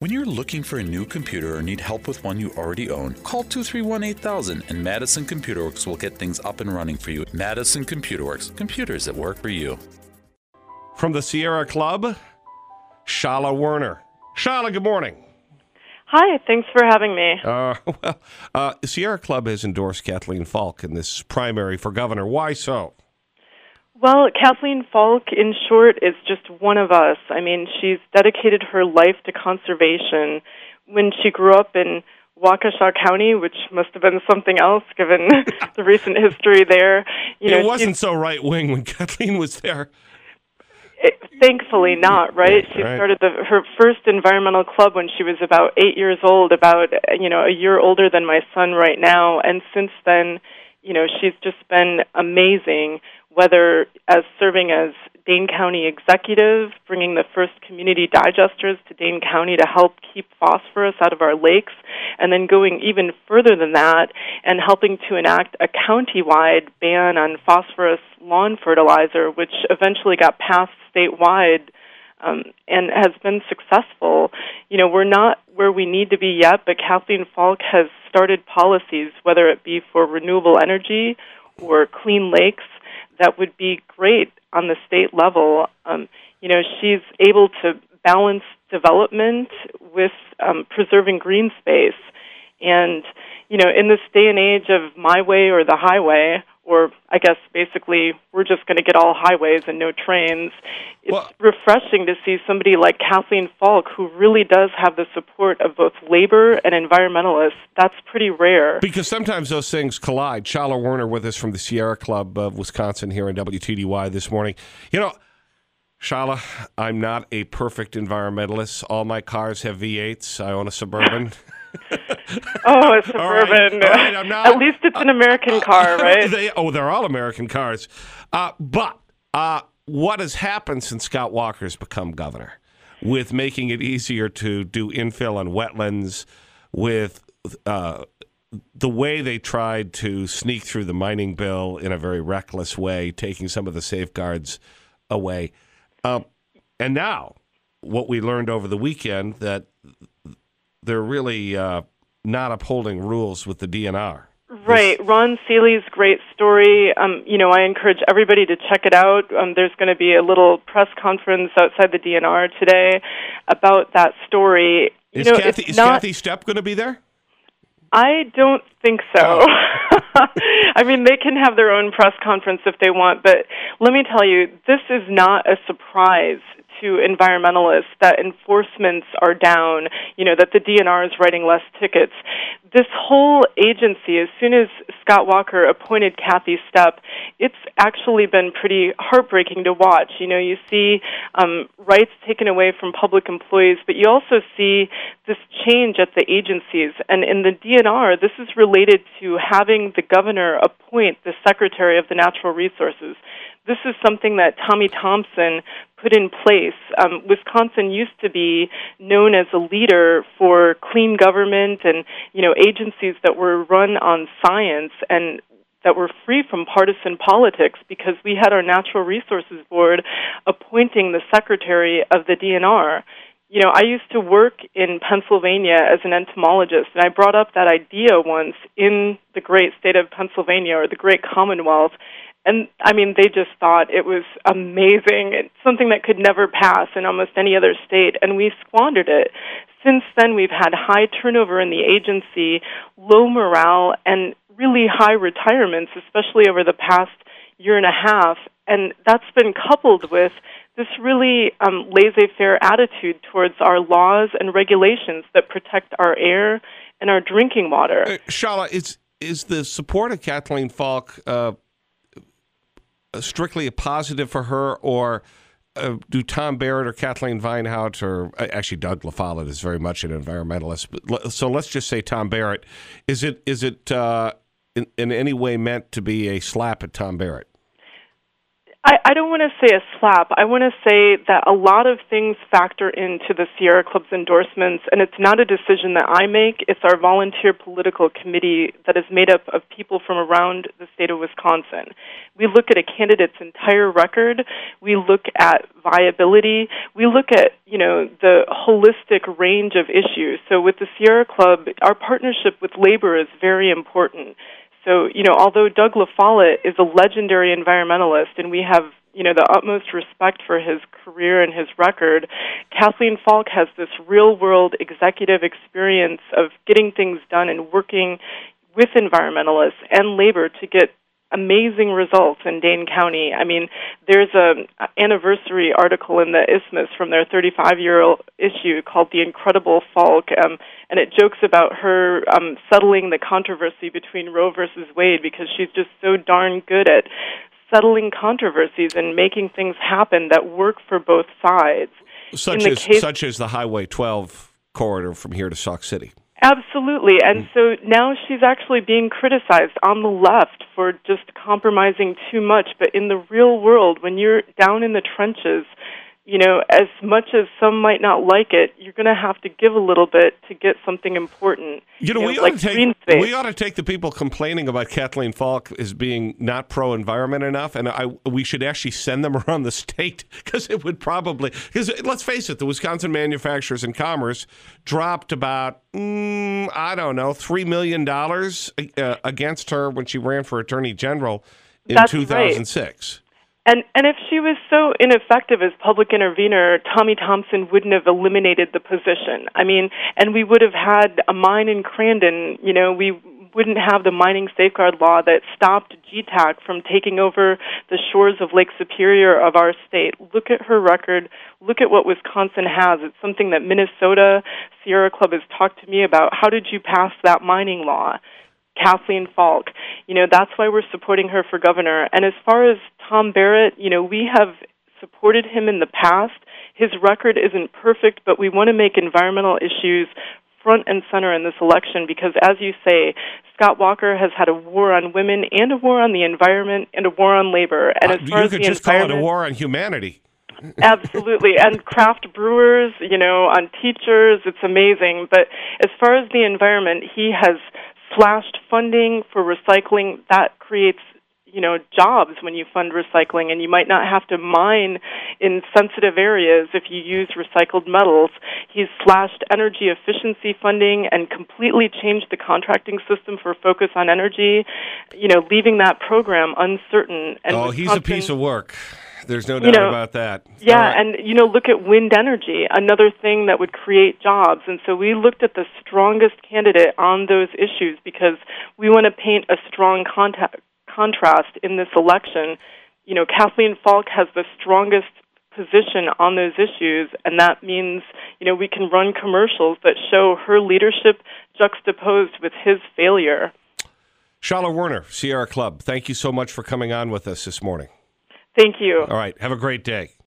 When you're looking for a new computer or need help with one you already own, call 231-8000 and Madison Computer Works will get things up and running for you. Madison Computer Works, computers that work for you. From the Sierra Club, Shala Werner. Shala, good morning. Hi, thanks for having me. Sierra Club has endorsed Kathleen Falk in this primary for governor. Why so? Well, Kathleen Falk, in short, is just one of us. I mean, she's dedicated her life to conservation. When she grew up in Waukesha County, which must have been something else given the recent history there. It wasn't so right-wing when Kathleen was there. Thankfully not, right? She started her first environmental club when she was about 8 years old, about, a year older than my son right now. And since then, she's just been amazing, whether as serving as Dane County executive, bringing the first community digesters to Dane County to help keep phosphorus out of our lakes, and then going even further than that and helping to enact a county-wide ban on phosphorus lawn fertilizer, which eventually got passed statewide and has been successful. We're not where we need to be yet, but Kathleen Falk has started policies, whether it be for renewable energy or clean lakes, that would be great on the state level. She's able to balance development with preserving green space. And, in this day and age of my way or the highway, or I guess basically we're just going to get all highways and no trains, it's refreshing to see somebody like Kathleen Falk, who really does have the support of both labor and environmentalists. That's pretty rare. Because sometimes those things collide. Shala Werner with us from the Sierra Club of Wisconsin here on WTDY this morning. Shala, I'm not a perfect environmentalist. All my cars have V8s. I own a Suburban. A Suburban. All right, I'm not, at least it's an American car, right? They're all American cars. But what has happened since Scott Walker's become governor, with making it easier to do infill on wetlands, with the way they tried to sneak through the mining bill in a very reckless way, taking some of the safeguards away. And now, what we learned over the weekend, that they're really not upholding rules with the DNR. Right. Ron Seeley's great story. I encourage everybody to check it out. There's going to be a little press conference outside the DNR today about that story. Is Kathy Stepp going to be there? I don't think so. I mean, they can have their own press conference if they want, but let me tell you, this is not a surprise to environmentalists that enforcements are down, that the DNR is writing less tickets. This whole agency, as soon as Scott Walker appointed Kathy Stepp, it's actually been pretty heartbreaking to watch. You see rights taken away from public employees, but you also see this change at the agencies. And in the DNR, this is related to having the governor appoint the Secretary of the Natural Resources. This is something that Tommy Thompson put in place. Wisconsin used to be known as a leader for clean government and, agencies that were run on science and that were free from partisan politics, because we had our Natural Resources Board appointing the secretary of the DNR. I used to work in Pennsylvania as an entomologist, and I brought up that idea once in the great state of Pennsylvania, or the great Commonwealth. And, they just thought it was amazing. It's something that could never pass in almost any other state, and we squandered it. Since then, we've had high turnover in the agency, low morale, and really high retirements, especially over the past year and a half. And that's been coupled with this really laissez-faire attitude towards our laws and regulations that protect our air and our drinking water. Shala, is the support of Kathleen Falk strictly a positive for her, or do Tom Barrett or Kathleen Vinehout, or actually Doug LaFollette is very much an environmentalist, but so let's just say Tom Barrett, is it in any way meant to be a slap at Tom Barrett? I don't want to say a slap. I want to say that a lot of things factor into the Sierra Club's endorsements, and it's not a decision that I make. It's our volunteer political committee that is made up of people from around the state of Wisconsin. We look at a candidate's entire record. We look at viability. We look at, the holistic range of issues. So with the Sierra Club, our partnership with labor is very important. So, although Doug LaFollette is a legendary environmentalist, and we have, the utmost respect for his career and his record, Kathleen Falk has this real-world executive experience of getting things done and working with environmentalists and labor to get amazing results in Dane County. I mean, there's an anniversary article in the Isthmus from their 35-year issue called The Incredible Falk, and it jokes about her settling the controversy between Roe versus Wade because she's just so darn good at settling controversies and making things happen that work for both sides. Such as the Highway 12 corridor from here to Sauk City. Absolutely. And so now she's actually being criticized on the left for just compromising too much. But in the real world, when you're down in the trenches, as much as some might not like it, you're going to have to give a little bit to get something important. We ought to take the people complaining about Kathleen Falk as being not pro-environment enough, and we should actually send them around the state because it would probably – because let's face it, the Wisconsin Manufacturers and Commerce dropped about, $3 million against her when she ran for Attorney General in 2006. Right. And if she was so ineffective as public intervener, Tommy Thompson wouldn't have eliminated the position. I mean, and we would have had a mine in Crandon. We wouldn't have the mining safeguard law that stopped GTAC from taking over the shores of Lake Superior of our state. Look at her record. Look at what Wisconsin has. It's something that Minnesota Sierra Club has talked to me about. How did you pass that mining law? Kathleen Falk. That's why we're supporting her for governor. And as far as Tom Barrett, we have supported him in the past. His record isn't perfect, but we want to make environmental issues front and center in this election because, as you say, Scott Walker has had a war on women and a war on the environment and a war on labor. And as far you as could the just call it a war on humanity. Absolutely. And craft brewers, on teachers, it's amazing. But as far as the environment, he has slashed funding for recycling. That creates, jobs when you fund recycling, and you might not have to mine in sensitive areas if you use recycled metals. He's slashed energy efficiency funding and completely changed the contracting system for Focus on Energy, leaving that program uncertain. And he's a piece of work. There's no doubt about that. Yeah, right. And, look at wind energy, another thing that would create jobs. And so we looked at the strongest candidate on those issues because we want to paint a strong contrast in this election. Kathleen Falk has the strongest position on those issues, and that means, we can run commercials that show her leadership juxtaposed with his failure. Shala Werner, Sierra Club, thank you so much for coming on with us this morning. Thank you. All right. Have a great day.